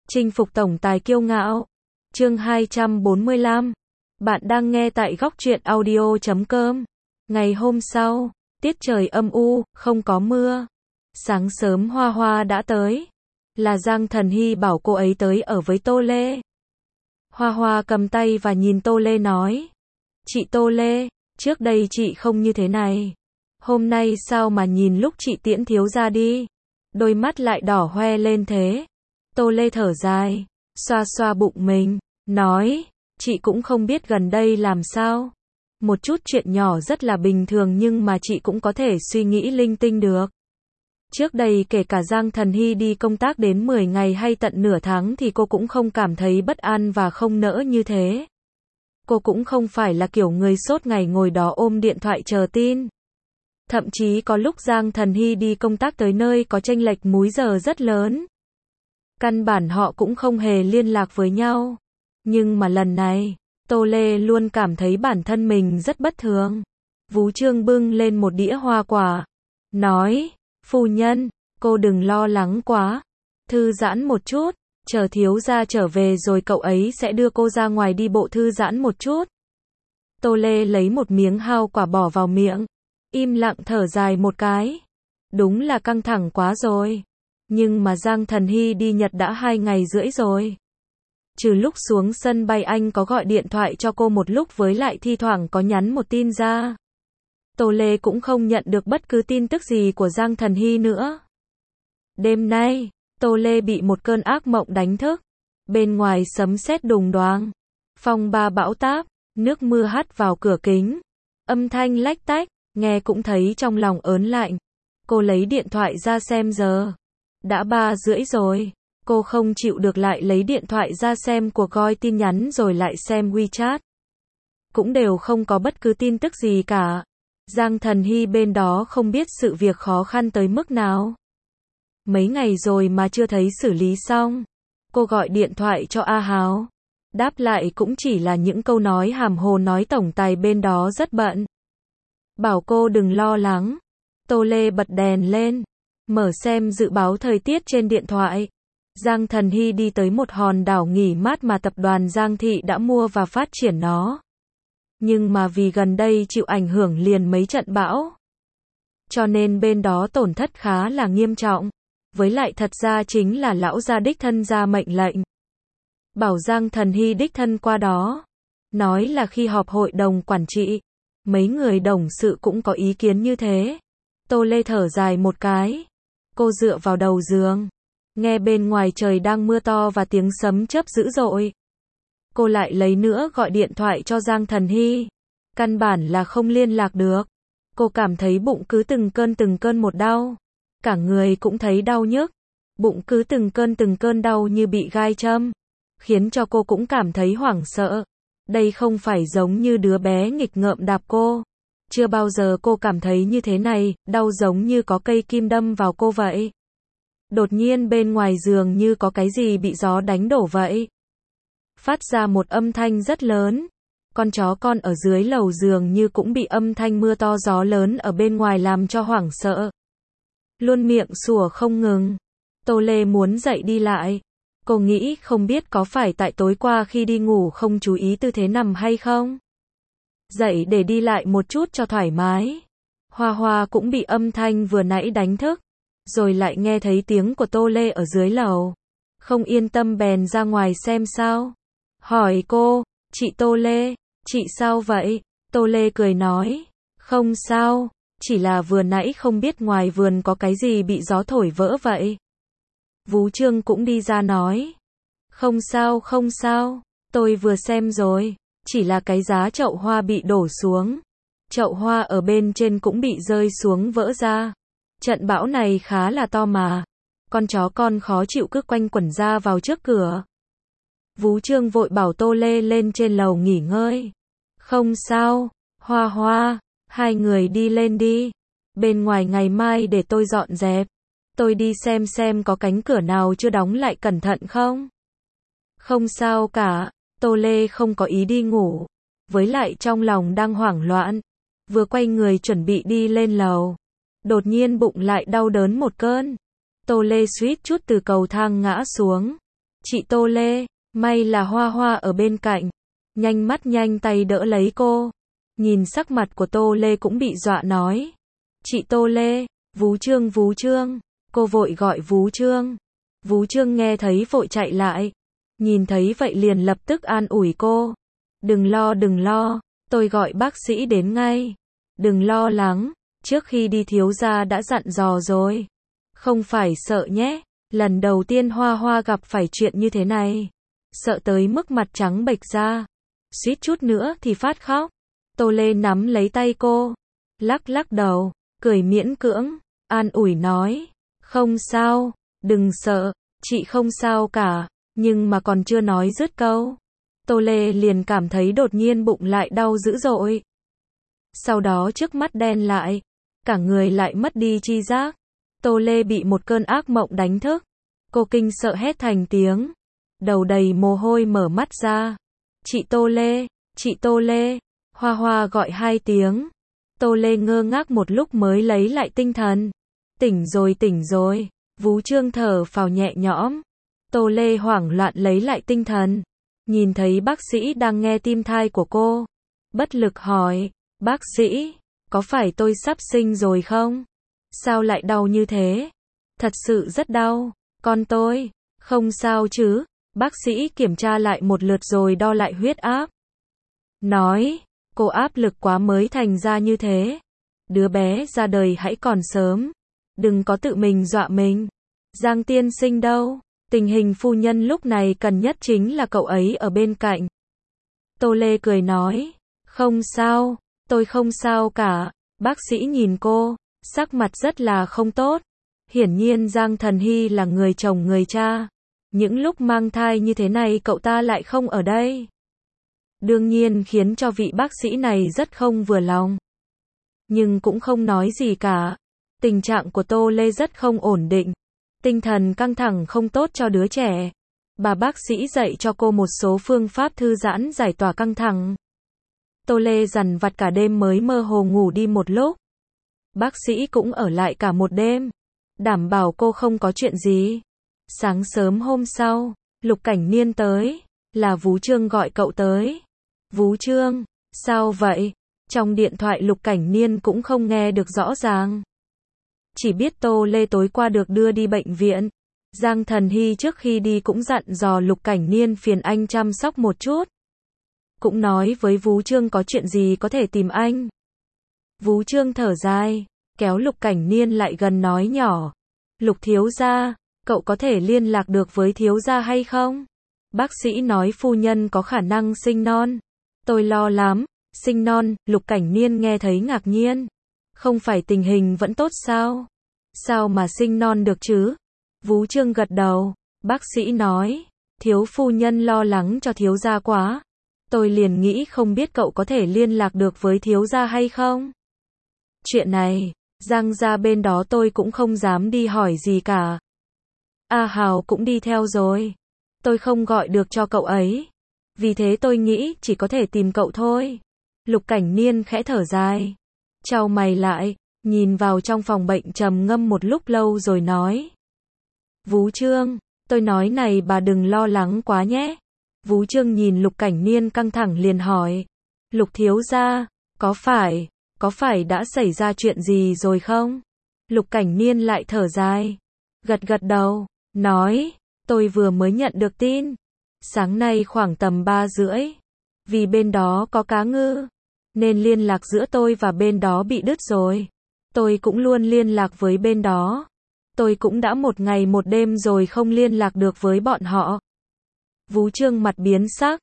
Chinh phục tổng tài kiêu ngạo. Chương 245. Bạn đang nghe tại góc truyện audio.com. Ngày hôm sau, tiết trời âm u, không có mưa. Sáng sớm Hoa Hoa đã tới. Là Giang Thần Hy bảo cô ấy tới ở với Tô Lê. Hoa Hoa cầm tay và nhìn Tô Lê nói. Chị Tô Lê, trước đây chị không như thế này. Hôm nay sao mà nhìn lúc chị tiễn thiếu gia đi, đôi mắt lại đỏ hoe lên thế. Tô Lê thở dài, xoa xoa bụng mình, nói, chị cũng không biết gần đây làm sao. Một chút chuyện nhỏ rất là bình thường nhưng mà chị cũng có thể suy nghĩ linh tinh được. Trước đây kể cả Giang Thần Hy đi công tác đến 10 ngày hay tận nửa tháng thì cô cũng không cảm thấy bất an và không nỡ như thế. Cô cũng không phải là kiểu người sốt ngày ngồi đó ôm điện thoại chờ tin. Thậm chí có lúc Giang Thần Hy đi công tác tới nơi có chênh lệch múi giờ rất lớn. Căn bản họ cũng không hề liên lạc với nhau. Nhưng mà lần này, Tô Lê luôn cảm thấy bản thân mình rất bất thường. Vú Trương bưng lên một đĩa hoa quả. Nói, phu nhân, cô đừng lo lắng quá. Thư giãn một chút, chờ thiếu gia trở về rồi cậu ấy sẽ đưa cô ra ngoài đi bộ thư giãn một chút. Tô Lê lấy một miếng hao quả bỏ vào miệng. Im lặng thở dài một cái. Đúng là căng thẳng quá rồi. Nhưng mà Giang Thần Hy đi Nhật đã 2 ngày rưỡi rồi. Trừ lúc xuống sân bay anh có gọi điện thoại cho cô một lúc với lại thi thoảng có nhắn một tin ra. Tô Lê cũng không nhận được bất cứ tin tức gì của Giang Thần Hy nữa. Đêm nay, Tô Lê bị một cơn ác mộng đánh thức. Bên ngoài sấm sét đùng đoàng. Phong ba bão táp, nước mưa hắt vào cửa kính. Âm thanh lách tách, nghe cũng thấy trong lòng ớn lạnh. Cô lấy điện thoại ra xem giờ. Đã 3:30 rồi. Cô không chịu được lại lấy điện thoại ra xem cuộc gọi tin nhắn rồi lại xem WeChat. Cũng đều không có bất cứ tin tức gì cả. Giang Thần Hy bên đó không biết sự việc khó khăn tới mức nào. Mấy ngày rồi mà chưa thấy xử lý xong. Cô gọi điện thoại cho A Hào. Đáp lại cũng chỉ là những câu nói hàm hồ nói tổng tài bên đó rất bận. Bảo cô đừng lo lắng. Tô Lê bật đèn lên. Mở xem dự báo thời tiết trên điện thoại. Giang Thần Hy đi tới một hòn đảo nghỉ mát mà tập đoàn Giang Thị đã mua và phát triển nó. Nhưng mà vì gần đây chịu ảnh hưởng liền mấy trận bão. Cho nên bên đó tổn thất khá là nghiêm trọng. Với lại thật ra chính là lão gia đích thân ra mệnh lệnh. Bảo Giang Thần Hy đích thân qua đó. Nói là khi họp hội đồng quản trị, mấy người đồng sự cũng có ý kiến như thế. Tô Lê thở dài một cái. Cô dựa vào đầu giường. Nghe bên ngoài trời đang mưa to và tiếng sấm chớp dữ dội. Cô lại lấy nữa gọi điện thoại cho Giang Thần Hy. Căn bản là không liên lạc được. Cô cảm thấy bụng cứ từng cơn một đau. Cả người cũng thấy đau nhức. Bụng cứ từng cơn đau như bị gai châm. Khiến cho cô cũng cảm thấy hoảng sợ. Đây không phải giống như đứa bé nghịch ngợm đạp cô. Chưa bao giờ cô cảm thấy như thế này, đau giống như có cây kim đâm vào cô vậy. Đột nhiên bên ngoài giường như có cái gì bị gió đánh đổ vậy. Phát ra một âm thanh rất lớn. Con chó con ở dưới lầu giường như cũng bị âm thanh mưa to gió lớn ở bên ngoài làm cho hoảng sợ. Luôn miệng sủa không ngừng. Tô Lê muốn dậy đi lại. Cô nghĩ không biết có phải tại tối qua khi đi ngủ không chú ý tư thế nằm hay không. Dậy để đi lại một chút cho thoải mái. Hoa Hoa cũng bị âm thanh vừa nãy đánh thức. Rồi lại nghe thấy tiếng của Tô Lê ở dưới lầu. Không yên tâm bèn ra ngoài xem sao. Hỏi cô, chị Tô Lê, chị sao vậy? Tô Lê cười nói, không sao, chỉ là vừa nãy không biết ngoài vườn có cái gì bị gió thổi vỡ vậy. Vú Trương cũng đi ra nói, không sao, tôi vừa xem rồi, chỉ là cái giá chậu hoa bị đổ xuống. Chậu hoa ở bên trên cũng bị rơi xuống vỡ ra. Trận bão này khá là to mà. Con chó con khó chịu cứ quanh quẩn ra vào trước cửa. Vú Trương vội bảo Tô Lê lên trên lầu nghỉ ngơi. Không sao, Hoa Hoa, hai người đi lên đi. Bên ngoài ngày mai để tôi dọn dẹp. Tôi đi xem có cánh cửa nào chưa đóng lại cẩn thận không. Không sao cả, Tô Lê không có ý đi ngủ. Với lại trong lòng đang hoảng loạn. Vừa quay người chuẩn bị đi lên lầu. Đột nhiên bụng lại đau đớn một cơn. Tô Lê suýt chút từ cầu thang ngã xuống. Chị Tô Lê, may là Hoa Hoa ở bên cạnh, nhanh mắt nhanh tay đỡ lấy cô. Nhìn sắc mặt của Tô Lê cũng bị dọa nói. Chị Tô Lê, Vú Trương, cô vội gọi Vú Trương. Vú Trương nghe thấy vội chạy lại, nhìn thấy vậy liền lập tức an ủi cô. Đừng lo, tôi gọi bác sĩ đến ngay. Đừng lo lắng, trước khi đi thiếu gia đã dặn dò rồi. Không phải sợ nhé, lần đầu tiên Hoa Hoa gặp phải chuyện như thế này. Sợ tới mức mặt trắng bệch ra, suýt chút nữa thì phát khóc. Tô Lê nắm lấy tay cô, lắc đầu, cười miễn cưỡng, an ủi nói. Không sao, đừng sợ, chị không sao cả. Nhưng mà còn chưa nói dứt câu, Tô Lê liền cảm thấy đột nhiên bụng lại đau dữ dội. Sau đó trước mắt đen lại, cả người lại mất đi chi giác. Tô Lê bị một cơn ác mộng đánh thức. Cô kinh sợ hét thành tiếng, đầu đầy mồ hôi mở mắt ra. Chị Tô Lê, Hoa Hoa gọi 2 tiếng. Tô Lê ngơ ngác một lúc mới lấy lại tinh thần. Tỉnh rồi, Vú Trương thở phào nhẹ nhõm. Tô Lê hoảng loạn lấy lại tinh thần, nhìn thấy bác sĩ đang nghe tim thai của cô. Bất lực hỏi, bác sĩ, có phải tôi sắp sinh rồi không? Sao lại đau như thế? Thật sự rất đau, con tôi, không sao chứ? Bác sĩ kiểm tra lại một lượt rồi đo lại huyết áp. Nói, cô áp lực quá mới thành ra như thế. Đứa bé ra đời hãy còn sớm, đừng có tự mình dọa mình. Giang tiên sinh đâu? Tình hình phu nhân lúc này cần nhất chính là cậu ấy ở bên cạnh. Tô Lê cười nói, không sao, tôi không sao cả. Bác sĩ nhìn cô, sắc mặt rất là không tốt. Hiển nhiên Giang Thần Hy là người chồng người cha. Những lúc mang thai như thế này cậu ta lại không ở đây. Đương nhiên khiến cho vị bác sĩ này rất không vừa lòng. Nhưng cũng không nói gì cả. Tình trạng của Tô Lê rất không ổn định. Tinh thần căng thẳng không tốt cho đứa trẻ. Bà bác sĩ dạy cho cô một số phương pháp thư giãn giải tỏa căng thẳng. Tô Lê dằn vặt cả đêm mới mơ hồ ngủ đi một lúc. Bác sĩ cũng ở lại cả một đêm, đảm bảo cô không có chuyện gì. Sáng sớm hôm sau, Lục Cảnh Niên tới, là Vú Trương gọi cậu tới. Vú Trương, sao vậy? Trong điện thoại Lục Cảnh Niên cũng không nghe được rõ ràng. Chỉ biết Tô Lê tối qua được đưa đi bệnh viện. Giang Thần Hy trước khi đi cũng dặn dò Lục Cảnh Niên phiền anh chăm sóc một chút. Cũng nói với Vú Trương có chuyện gì có thể tìm anh. Vú Trương thở dài, kéo Lục Cảnh Niên lại gần nói nhỏ. Lục thiếu gia, cậu có thể liên lạc được với thiếu gia hay không? Bác sĩ nói phu nhân có khả năng sinh non. Tôi lo lắm, sinh non. Lục Cảnh Niên nghe thấy ngạc nhiên. Không phải tình hình vẫn tốt sao? Sao mà sinh non được chứ? Vú Trương gật đầu, bác sĩ nói, thiếu phu nhân lo lắng cho thiếu gia quá. Tôi liền nghĩ không biết cậu có thể liên lạc được với thiếu gia hay không? Chuyện này, Giang gia bên đó tôi cũng không dám đi hỏi gì cả. A Hào cũng đi theo rồi. Tôi không gọi được cho cậu ấy. Vì thế tôi nghĩ chỉ có thể tìm cậu thôi. Lục Cảnh Niên khẽ thở dài. Chau mày lại, nhìn vào trong phòng bệnh trầm ngâm một lúc lâu rồi nói. Vú Trương, tôi nói này bà đừng lo lắng quá nhé. Vú Trương nhìn Lục Cảnh Niên căng thẳng liền hỏi. Lục thiếu gia, có phải đã xảy ra chuyện gì rồi không? Lục Cảnh Niên lại thở dài. Gật đầu, nói, tôi vừa mới nhận được tin. Sáng nay khoảng tầm 3:30. Vì bên đó có cá ngư, nên liên lạc giữa tôi và bên đó bị đứt rồi. Tôi cũng luôn liên lạc với bên đó. Tôi cũng đã 1 ngày 1 đêm rồi không liên lạc được với bọn họ. Vú Trương mặt biến sắc.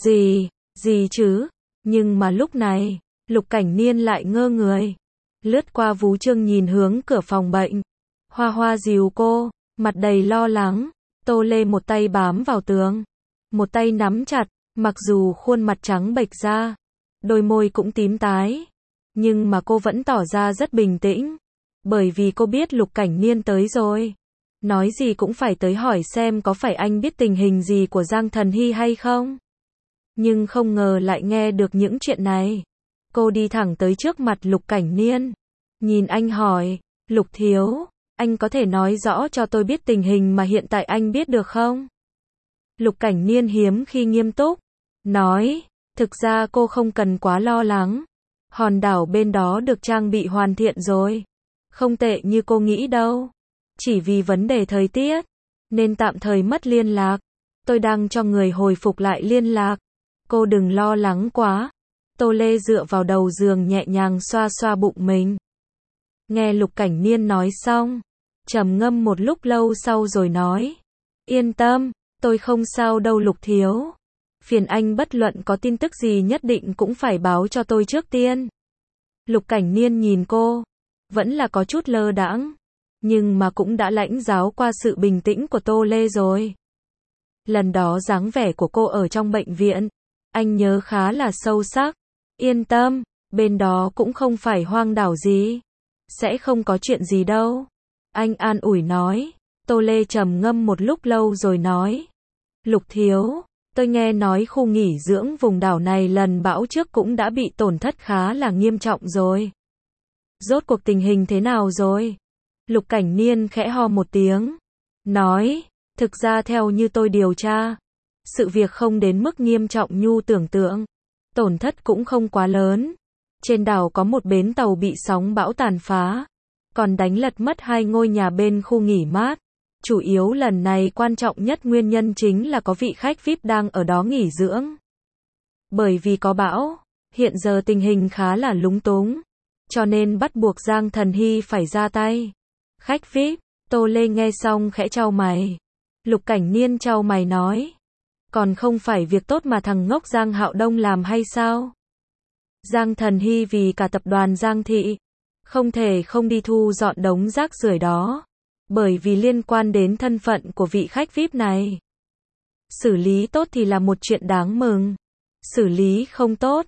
Gì chứ? Nhưng mà lúc này, Lục Cảnh Niên lại ngơ người. Lướt qua Vú Trương nhìn hướng cửa phòng bệnh. Hoa Hoa dìu cô, mặt đầy lo lắng. Tô Lê một tay bám vào tường, một tay nắm chặt, mặc dù khuôn mặt trắng bệch ra, đôi môi cũng tím tái, nhưng mà cô vẫn tỏ ra rất bình tĩnh, bởi vì cô biết Lục Cảnh Niên tới rồi. Nói gì cũng phải tới hỏi xem có phải anh biết tình hình gì của Giang Thần Hy hay không. Nhưng không ngờ lại nghe được những chuyện này. Cô đi thẳng tới trước mặt Lục Cảnh Niên, nhìn anh hỏi, Lục thiếu, anh có thể nói rõ cho tôi biết tình hình mà hiện tại anh biết được không? Lục Cảnh Niên hiếm khi nghiêm túc, nói, thực ra cô không cần quá lo lắng. Hòn đảo bên đó được trang bị hoàn thiện rồi. Không tệ như cô nghĩ đâu. Chỉ vì vấn đề thời tiết, nên tạm thời mất liên lạc. Tôi đang cho người hồi phục lại liên lạc. Cô đừng lo lắng quá. Tô Lê dựa vào đầu giường nhẹ nhàng xoa xoa bụng mình. Nghe Lục Cảnh Niên nói xong, trầm ngâm một lúc lâu sau rồi nói, yên tâm, tôi không sao đâu Lục thiếu. Phiền anh bất luận có tin tức gì nhất định cũng phải báo cho tôi trước tiên. Lục Cảnh Niên nhìn cô, vẫn là có chút lơ đãng, nhưng mà cũng đã lãnh giáo qua sự bình tĩnh của Tô Lê rồi. Lần đó dáng vẻ của cô ở trong bệnh viện, anh nhớ khá là sâu sắc. Yên tâm, bên đó cũng không phải hoang đảo gì. Sẽ không có chuyện gì đâu. Anh an ủi nói. Tô Lê trầm ngâm một lúc lâu rồi nói. Lục thiếu, tôi nghe nói khu nghỉ dưỡng vùng đảo này lần bão trước cũng đã bị tổn thất khá là nghiêm trọng rồi. Rốt cuộc tình hình thế nào rồi? Lục Cảnh Niên khẽ ho một tiếng. Nói, thực ra theo như tôi điều tra, sự việc không đến mức nghiêm trọng như tưởng tượng. Tổn thất cũng không quá lớn. Trên đảo có một bến tàu bị sóng bão tàn phá, còn đánh lật mất 2 ngôi nhà bên khu nghỉ mát. Chủ yếu lần này quan trọng nhất nguyên nhân chính là có vị khách VIP đang ở đó nghỉ dưỡng. Bởi vì có bão, hiện giờ tình hình khá là lúng túng, cho nên bắt buộc Giang Thần Hy phải ra tay. Khách VIP, Tô Lê nghe xong khẽ chau mày. Lục Cảnh Niên chau mày nói, còn không phải việc tốt mà thằng ngốc Giang Hạo Đông làm hay sao? Giang Thần Hy vì cả tập đoàn Giang Thị, không thể không đi thu dọn đống rác rưởi đó, bởi vì liên quan đến thân phận của vị khách VIP này. Xử lý tốt thì là một chuyện đáng mừng, xử lý không tốt,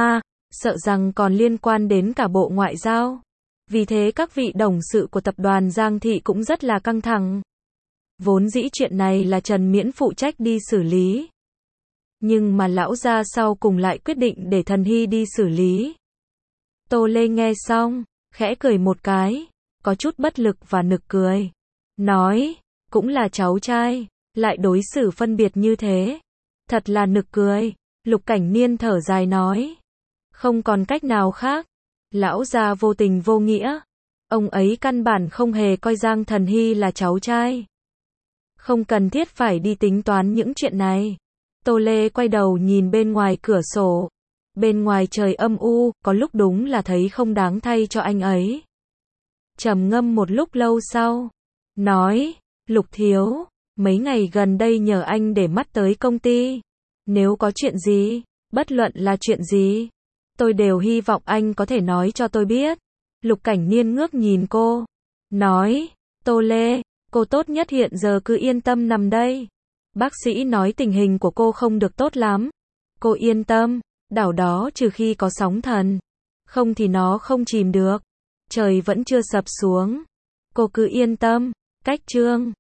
sợ rằng còn liên quan đến cả Bộ Ngoại giao. Vì thế các vị đồng sự của tập đoàn Giang Thị cũng rất là căng thẳng. Vốn dĩ chuyện này là Trần Miễn phụ trách đi xử lý. Nhưng mà lão gia sau cùng lại quyết định để Thần Hy đi xử lý. Tô Lê nghe xong, khẽ cười một cái, có chút bất lực và nực cười. Nói, cũng là cháu trai, lại đối xử phân biệt như thế. Thật là nực cười. Lục Cảnh Niên thở dài nói. Không còn cách nào khác. Lão gia vô tình vô nghĩa. Ông ấy căn bản không hề coi Giang Thần Hy là cháu trai. Không cần thiết phải đi tính toán những chuyện này. Tô Lê quay đầu nhìn bên ngoài cửa sổ. Bên ngoài trời âm u, có lúc đúng là thấy không đáng thay cho anh ấy. Trầm ngâm một lúc lâu sau, nói, Lục thiếu, mấy ngày gần đây nhờ anh để mắt tới công ty. Nếu có chuyện gì, bất luận là chuyện gì, tôi đều hy vọng anh có thể nói cho tôi biết. Lục Cảnh Niên ngước nhìn cô, nói, Tô Lê, cô tốt nhất hiện giờ cứ yên tâm nằm đây. Bác sĩ nói tình hình của cô không được tốt lắm. Cô yên tâm, đảo đó trừ khi có sóng thần, không thì nó không chìm được. Trời vẫn chưa sập xuống. Cô cứ yên tâm. Cách chương